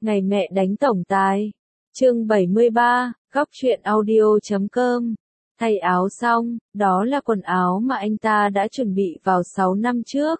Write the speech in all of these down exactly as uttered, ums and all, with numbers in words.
Ngày mẹ đánh tổng tài. Chương bảy mươi ba, góc truyện audio chấm com. Thay áo xong, đó là quần áo mà anh ta đã chuẩn bị vào sáu năm trước.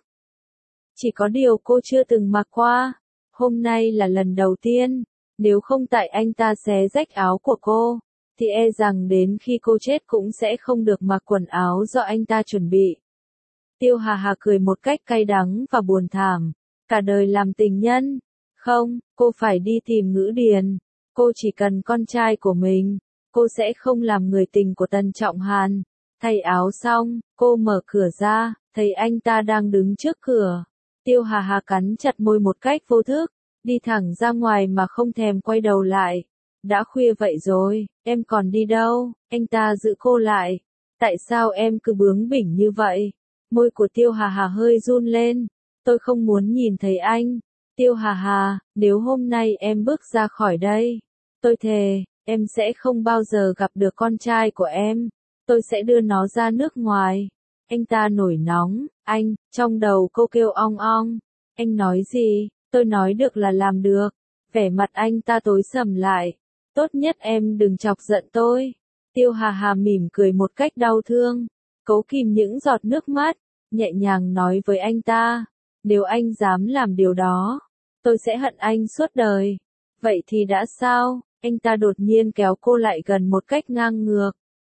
Chỉ có điều cô chưa từng mặc qua. Hôm nay là lần đầu tiên. Nếu không tại anh ta xé rách áo của cô, thì e rằng đến khi cô chết cũng sẽ không được mặc quần áo do anh ta chuẩn bị. Tiêu Hà Hà cười một cách cay đắng và buồn thảm. Cả đời làm tình nhân. Không, cô phải đi tìm Ngữ Điền. Cô chỉ cần con trai của mình. Cô sẽ không làm người tình của Tần Trọng Hàn. Thay áo xong, cô mở cửa ra, thấy anh ta đang đứng trước cửa. Tiêu Hà Hà cắn chặt môi một cách vô thức, đi thẳng ra ngoài mà không thèm quay đầu lại. Đã khuya vậy rồi, em còn đi đâu? Anh ta giữ cô lại. Tại sao em cứ bướng bỉnh như vậy? Môi của Tiêu Hà Hà hơi run lên. Tôi không muốn nhìn thấy anh. Tiêu Hà Hà, nếu hôm nay em bước ra khỏi đây, tôi thề, em sẽ không bao giờ gặp được con trai của em. Tôi sẽ đưa nó ra nước ngoài. Anh ta nổi nóng. Anh, trong đầu cô kêu ong ong. Anh nói gì? Tôi nói được là làm được. Vẻ mặt anh ta tối sầm lại. Tốt nhất em đừng chọc giận tôi. Tiêu Hà Hà mỉm cười một cách đau thương, cố kìm những giọt nước mắt, nhẹ nhàng nói với anh ta. Nếu anh dám làm điều đó, tôi sẽ hận anh suốt đời. Vậy thì đã sao? Anh ta đột nhiên kéo cô lại gần một cách ngang ngược.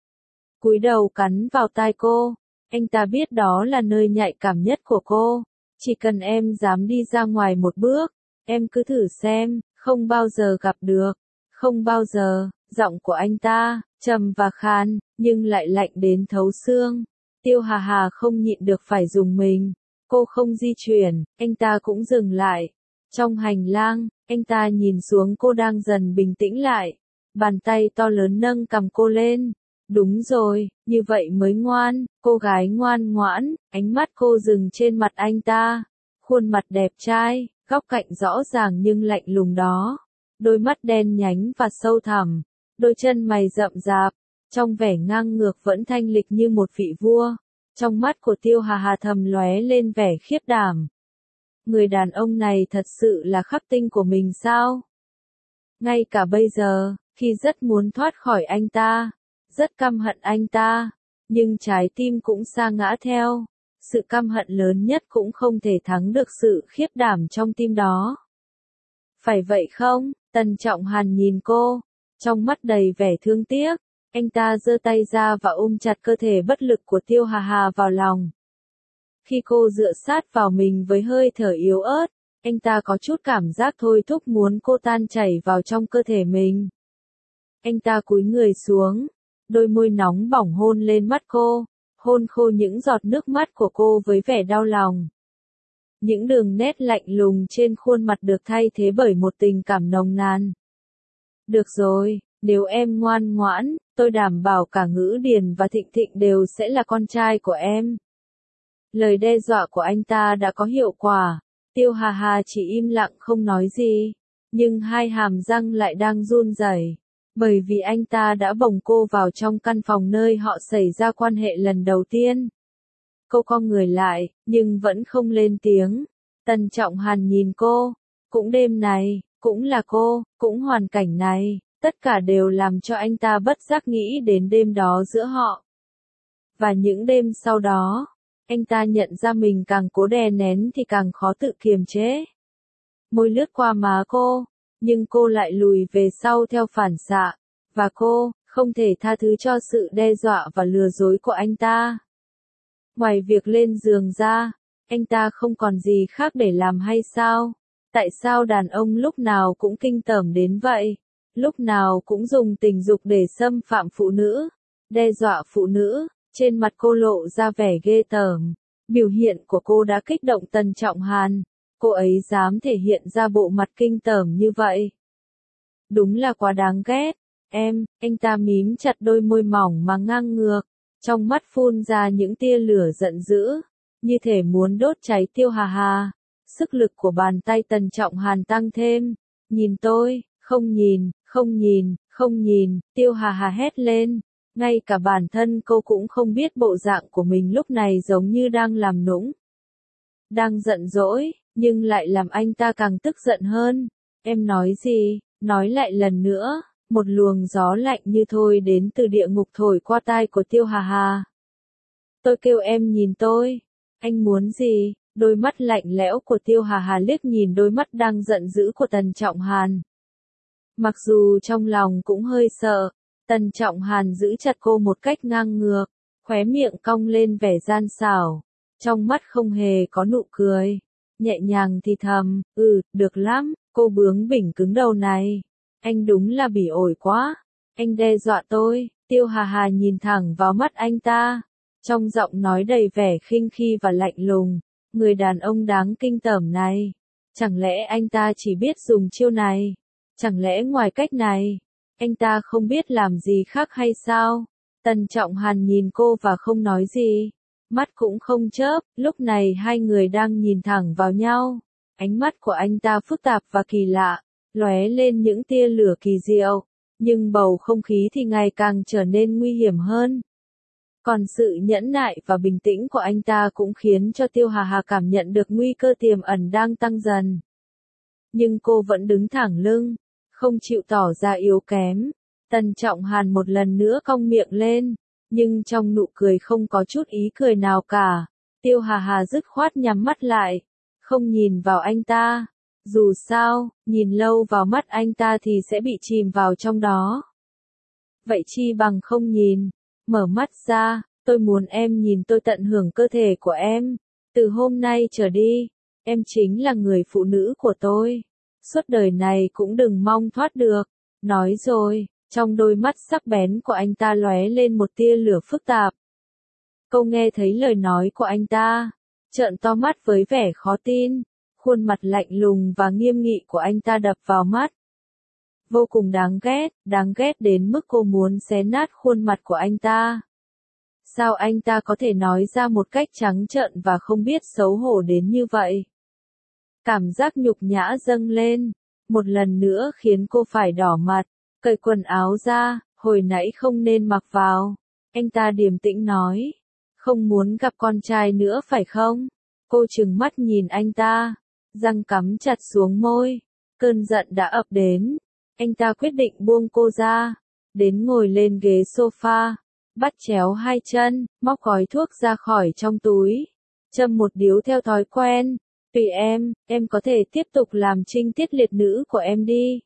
Cúi đầu cắn vào tai cô. Anh ta biết đó là nơi nhạy cảm nhất của cô. Chỉ cần em dám đi ra ngoài một bước, em cứ thử xem, không bao giờ gặp được. Không bao giờ. Giọng của anh ta, trầm và khàn, nhưng lại lạnh đến thấu xương. Tiêu Hà Hà không nhịn được phải dùng mình. Cô không di chuyển, anh ta cũng dừng lại. Trong hành lang, anh ta nhìn xuống cô đang dần bình tĩnh lại. Bàn tay to lớn nâng cầm cô lên. Đúng rồi, như vậy mới ngoan, cô gái ngoan ngoãn. Ánh mắt cô dừng trên mặt anh ta. Khuôn mặt đẹp trai, góc cạnh rõ ràng nhưng lạnh lùng đó. Đôi mắt đen nhánh và sâu thẳm. Đôi chân mày rậm rạp. Trong vẻ ngang ngược vẫn thanh lịch như một vị vua. Trong mắt của Tiêu Hà Hà thầm lóe lên vẻ khiếp đảm. Người đàn ông này thật sự là khắc tinh của mình sao? Ngay cả bây giờ, khi rất muốn thoát khỏi anh ta, rất căm hận anh ta, nhưng trái tim cũng sa ngã theo. Sự căm hận lớn nhất cũng không thể thắng được sự khiếp đảm trong tim đó. Phải vậy không? Tần Trọng Hàn nhìn cô, trong mắt đầy vẻ thương tiếc. Anh ta giơ tay ra và ôm chặt cơ thể bất lực của Tiêu Hà Hà vào lòng. Khi cô dựa sát vào mình với hơi thở yếu ớt, anh ta có chút cảm giác thôi thúc muốn cô tan chảy vào trong cơ thể mình. Anh ta cúi người xuống, đôi môi nóng bỏng hôn lên mắt cô, hôn khô những giọt nước mắt của cô với vẻ đau lòng. Những đường nét lạnh lùng trên khuôn mặt được thay thế bởi một tình cảm nồng nàn. Được rồi, nếu em ngoan ngoãn, tôi đảm bảo cả Ngữ Điền và Thịnh Thịnh đều sẽ là con trai của em. Lời đe dọa của anh ta đã có hiệu quả. Tiêu Hà Hà chỉ im lặng không nói gì, nhưng hai hàm răng lại đang run rẩy, bởi vì anh ta đã bồng cô vào trong căn phòng nơi họ xảy ra quan hệ lần đầu tiên. Cô cong người lại, nhưng vẫn không lên tiếng. Tần Trọng Hàn nhìn cô. Cũng đêm này, cũng là cô, cũng hoàn cảnh này, tất cả đều làm cho anh ta bất giác nghĩ đến đêm đó giữa họ. Và những đêm sau đó, anh ta nhận ra mình càng cố đè nén thì càng khó tự kiềm chế. Môi lướt qua má cô, nhưng cô lại lùi về sau theo phản xạ, và cô không thể tha thứ cho sự đe dọa và lừa dối của anh ta. Ngoài việc lên giường ra, anh ta không còn gì khác để làm hay sao? Tại sao đàn ông lúc nào cũng kinh tởm đến vậy? Lúc nào cũng dùng tình dục để xâm phạm phụ nữ, đe dọa phụ nữ. Trên mặt cô lộ ra vẻ ghê tởm. Biểu hiện của cô đã kích động Tần Trọng Hàn. Cô ấy dám thể hiện ra bộ mặt kinh tởm như vậy. Đúng là quá đáng ghét. Em, anh ta mím chặt đôi môi mỏng mà ngang ngược. Trong mắt phun ra những tia lửa giận dữ, như thể muốn đốt cháy Tiêu Hà Hà. Sức lực của bàn tay Tần Trọng Hàn tăng thêm. Nhìn tôi, không nhìn, không nhìn, không nhìn, Tiêu Hà Hà hét lên. Ngay cả bản thân cô cũng không biết bộ dạng của mình lúc này giống như đang làm nũng. Đang giận dỗi, nhưng lại làm anh ta càng tức giận hơn. Em nói gì? Nói lại lần nữa. Một luồng gió lạnh như thôi đến từ địa ngục thổi qua tai của Tiêu Hà Hà. Tôi kêu em nhìn tôi. Anh muốn gì? Đôi mắt lạnh lẽo của Tiêu Hà Hà liếc nhìn đôi mắt đang giận dữ của Tần Trọng Hàn. Mặc dù trong lòng cũng hơi sợ, Tần Trọng Hàn giữ chặt cô một cách ngang ngược, khóe miệng cong lên vẻ gian xảo, trong mắt không hề có nụ cười, nhẹ nhàng thì thầm, ừ, được lắm, cô bướng bỉnh cứng đầu này. Anh đúng là bỉ ổi quá, anh đe dọa tôi. Tiêu Hà Hà nhìn thẳng vào mắt anh ta, trong giọng nói đầy vẻ khinh khi và lạnh lùng, người đàn ông đáng kinh tởm này, chẳng lẽ anh ta chỉ biết dùng chiêu này, chẳng lẽ ngoài cách này, anh ta không biết làm gì khác hay sao? Tần Trọng Hàn nhìn cô và không nói gì, mắt cũng không chớp, lúc này hai người đang nhìn thẳng vào nhau, ánh mắt của anh ta phức tạp và kỳ lạ, lóe lên những tia lửa kỳ diệu, nhưng bầu không khí thì ngày càng trở nên nguy hiểm hơn. Còn sự nhẫn nại và bình tĩnh của anh ta cũng khiến cho Tiêu Hà Hà cảm nhận được nguy cơ tiềm ẩn đang tăng dần. Nhưng cô vẫn đứng thẳng lưng, không chịu tỏ ra yếu kém. Tần Trọng Hàn một lần nữa cong miệng lên, nhưng trong nụ cười không có chút ý cười nào cả. Tiêu Hà Hà dứt khoát nhắm mắt lại, không nhìn vào anh ta. Dù sao, nhìn lâu vào mắt anh ta thì sẽ bị chìm vào trong đó. Vậy chi bằng không nhìn. Mở mắt ra, tôi muốn em nhìn tôi tận hưởng cơ thể của em. Từ hôm nay trở đi, em chính là người phụ nữ của tôi. Suốt đời này cũng đừng mong thoát được. Nói rồi, trong đôi mắt sắc bén của anh ta lóe lên một tia lửa phức tạp. Cô nghe thấy lời nói của anh ta, trợn to mắt với vẻ khó tin, khuôn mặt lạnh lùng và nghiêm nghị của anh ta đập vào mắt. Vô cùng đáng ghét, đáng ghét đến mức cô muốn xé nát khuôn mặt của anh ta. Sao anh ta có thể nói ra một cách trắng trợn và không biết xấu hổ đến như vậy? Cảm giác nhục nhã dâng lên, một lần nữa khiến cô phải đỏ mặt, cởi quần áo ra, hồi nãy không nên mặc vào. Anh ta điềm tĩnh nói, không muốn gặp con trai nữa phải không? Cô trừng mắt nhìn anh ta, răng cắm chặt xuống môi, cơn giận đã ập đến. Anh ta quyết định buông cô ra, đến ngồi lên ghế sofa, bắt chéo hai chân, móc gói thuốc ra khỏi trong túi, châm một điếu theo thói quen. Tùy em, em có thể tiếp tục làm trinh tiết liệt nữ của em đi.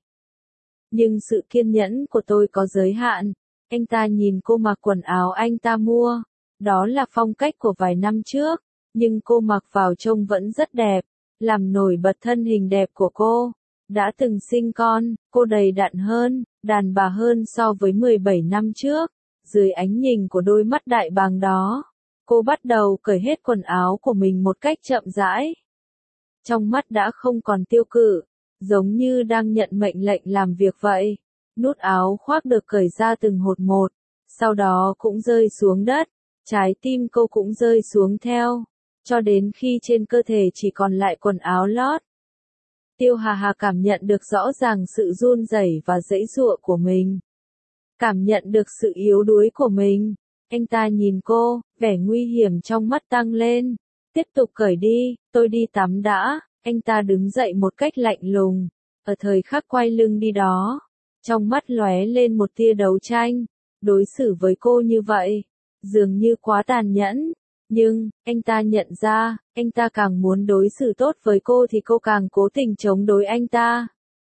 Nhưng sự kiên nhẫn của tôi có giới hạn. Anh ta nhìn cô mặc quần áo anh ta mua, đó là phong cách của vài năm trước, nhưng cô mặc vào trông vẫn rất đẹp, làm nổi bật thân hình đẹp của cô. Đã từng sinh con, cô đầy đặn hơn, đàn bà hơn so với mười bảy năm trước. Dưới ánh nhìn của đôi mắt đại bàng đó, cô bắt đầu cởi hết quần áo của mình một cách chậm rãi. Trong mắt đã không còn tiêu cự, giống như đang nhận mệnh lệnh làm việc vậy. Nút áo khoác được cởi ra từng hột một, sau đó cũng rơi xuống đất, trái tim cô cũng rơi xuống theo, cho đến khi trên cơ thể chỉ còn lại quần áo lót. Tiêu Hà Hà cảm nhận được rõ ràng sự run rẩy và giãy giụa của mình. Cảm nhận được sự yếu đuối của mình. Anh ta nhìn cô, vẻ nguy hiểm trong mắt tăng lên. Tiếp tục cởi đi, tôi đi tắm đã. Anh ta đứng dậy một cách lạnh lùng. Ở thời khắc quay lưng đi đó, trong mắt lóe lên một tia đấu tranh. Đối xử với cô như vậy, dường như quá tàn nhẫn. Nhưng, anh ta nhận ra, anh ta càng muốn đối xử tốt với cô thì cô càng cố tình chống đối anh ta.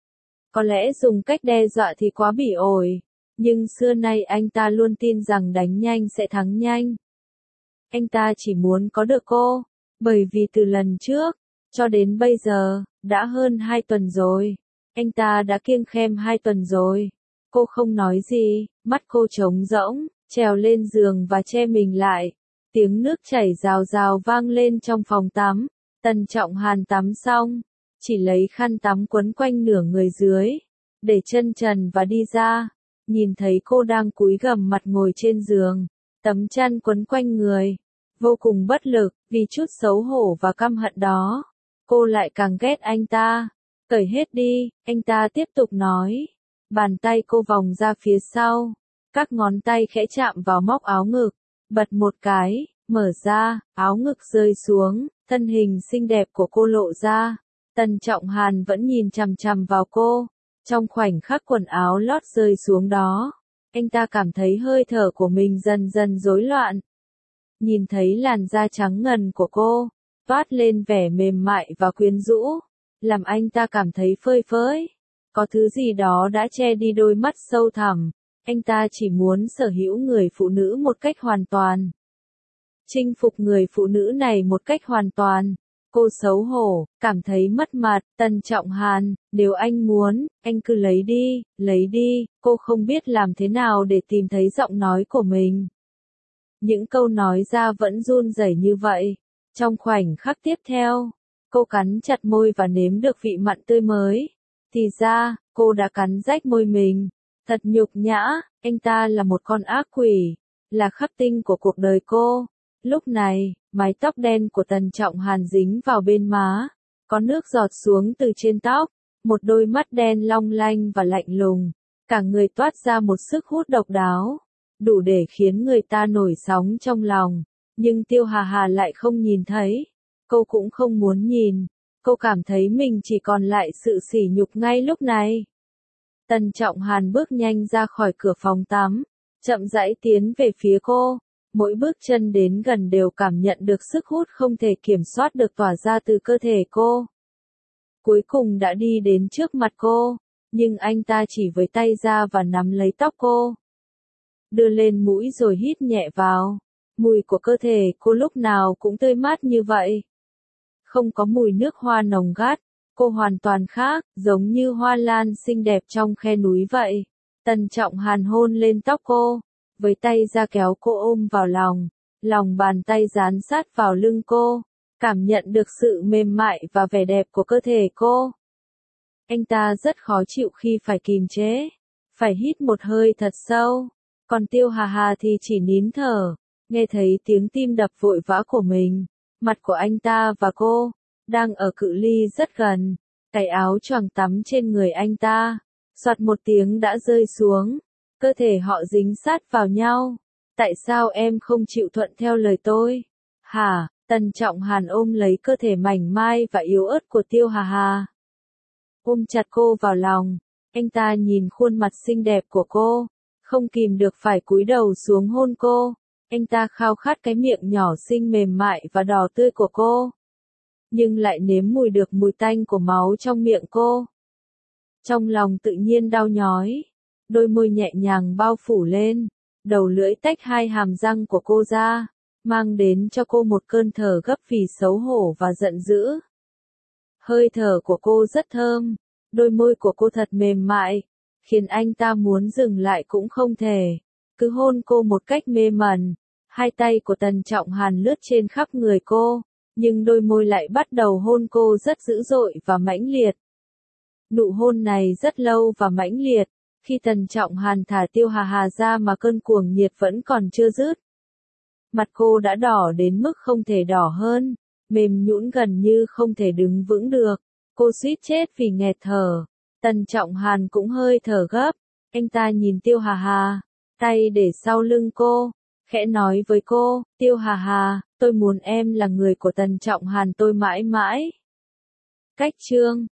Có lẽ dùng cách đe dọa thì quá bỉ ổi, nhưng xưa nay anh ta luôn tin rằng đánh nhanh sẽ thắng nhanh. Anh ta chỉ muốn có được cô, bởi vì từ lần trước, cho đến bây giờ, đã hơn hai tuần rồi. Anh ta đã kiêng khem hai tuần rồi. Cô không nói gì, mắt cô trống rỗng, trèo lên giường và che mình lại. Tiếng nước chảy rào rào vang lên trong phòng tắm. Tần Trọng Hàn tắm xong, chỉ lấy khăn tắm quấn quanh nửa người dưới, để chân trần và đi ra. Nhìn thấy cô đang cúi gằm mặt ngồi trên giường, tấm chăn quấn quanh người, vô cùng bất lực, vì chút xấu hổ và căm hận đó. Cô lại càng ghét anh ta. Cởi hết đi, anh ta tiếp tục nói. Bàn tay cô vòng ra phía sau, các ngón tay khẽ chạm vào móc áo ngực, bật một cái, mở ra, áo ngực rơi xuống, thân hình xinh đẹp của cô lộ ra. Tần Trọng Hàn vẫn nhìn chằm chằm vào cô. Trong khoảnh khắc quần áo lót rơi xuống đó, anh ta cảm thấy hơi thở của mình dần dần rối loạn. Nhìn thấy làn da trắng ngần của cô, toát lên vẻ mềm mại và quyến rũ, làm anh ta cảm thấy phơi phới. Có thứ gì đó đã che đi đôi mắt sâu thẳm, anh ta chỉ muốn sở hữu người phụ nữ một cách hoàn toàn. Chinh phục người phụ nữ này một cách hoàn toàn. Cô xấu hổ, cảm thấy mất mặt. Tần Trọng Hàn, nếu anh muốn, anh cứ lấy đi, lấy đi. Cô không biết làm thế nào để tìm thấy giọng nói của mình. Những câu nói ra vẫn run rẩy như vậy. Trong khoảnh khắc tiếp theo, cô cắn chặt môi và nếm được vị mặn tươi mới. Thì ra, cô đã cắn rách môi mình. Thật nhục nhã, anh ta là một con ác quỷ, là khắc tinh của cuộc đời cô. Lúc này, mái tóc đen của Tần Trọng Hàn dính vào bên má, có nước giọt xuống từ trên tóc, một đôi mắt đen long lanh và lạnh lùng, cả người toát ra một sức hút độc đáo, đủ để khiến người ta nổi sóng trong lòng. Nhưng Tiêu Hà Hà lại không nhìn thấy, cô cũng không muốn nhìn, cô cảm thấy mình chỉ còn lại sự sỉ nhục ngay lúc này. Tần Trọng Hàn bước nhanh ra khỏi cửa phòng tắm, chậm rãi tiến về phía cô. Mỗi bước chân đến gần đều cảm nhận được sức hút không thể kiểm soát được tỏa ra từ cơ thể cô. Cuối cùng đã đi đến trước mặt cô, nhưng anh ta chỉ với tay ra và nắm lấy tóc cô. Đưa lên mũi rồi hít nhẹ vào. Mùi của cơ thể cô lúc nào cũng tươi mát như vậy. Không có mùi nước hoa nồng gắt, cô hoàn toàn khác, giống như hoa lan xinh đẹp trong khe núi vậy. Tần Trọng Hàn hôn lên tóc cô, với tay ra kéo cô ôm vào lòng, lòng bàn tay dán sát vào lưng cô, cảm nhận được sự mềm mại và vẻ đẹp của cơ thể cô. Anh ta rất khó chịu khi phải kìm chế, phải hít một hơi thật sâu, còn Tiêu Hà Hà thì chỉ nín thở, nghe thấy tiếng tim đập vội vã của mình. Mặt của anh ta và cô, đang ở cự ly rất gần, cái áo choàng tắm trên người anh ta, soạt một tiếng đã rơi xuống. Cơ thể họ dính sát vào nhau. Tại sao em không chịu thuận theo lời tôi? Hả? Tần Trọng Hàn ôm lấy cơ thể mảnh mai và yếu ớt của Tiêu Hà Hà. Ôm chặt cô vào lòng, anh ta nhìn khuôn mặt xinh đẹp của cô, không kìm được phải cúi đầu xuống hôn cô. Anh ta khao khát cái miệng nhỏ xinh mềm mại và đỏ tươi của cô, nhưng lại nếm mùi được mùi tanh của máu trong miệng cô. Trong lòng tự nhiên đau nhói. Đôi môi nhẹ nhàng bao phủ lên, đầu lưỡi tách hai hàm răng của cô ra, mang đến cho cô một cơn thở gấp vì xấu hổ và giận dữ. Hơi thở của cô rất thơm, đôi môi của cô thật mềm mại, khiến anh ta muốn dừng lại cũng không thể, cứ hôn cô một cách mê mẩn. Hai tay của Tần Trọng Hàn lướt trên khắp người cô, nhưng đôi môi lại bắt đầu hôn cô rất dữ dội và mãnh liệt. Nụ hôn này rất lâu và mãnh liệt. Khi Tần Trọng Hàn thả Tiêu Hà Hà ra mà cơn cuồng nhiệt vẫn còn chưa dứt. Mặt cô đã đỏ đến mức không thể đỏ hơn, mềm nhũn gần như không thể đứng vững được. Cô suýt chết vì nghẹt thở. Tần Trọng Hàn cũng hơi thở gấp. Anh ta nhìn Tiêu Hà Hà, tay để sau lưng cô, khẽ nói với cô, Tiêu Hà Hà, tôi muốn em là người của Tần Trọng Hàn tôi mãi mãi. Cách chương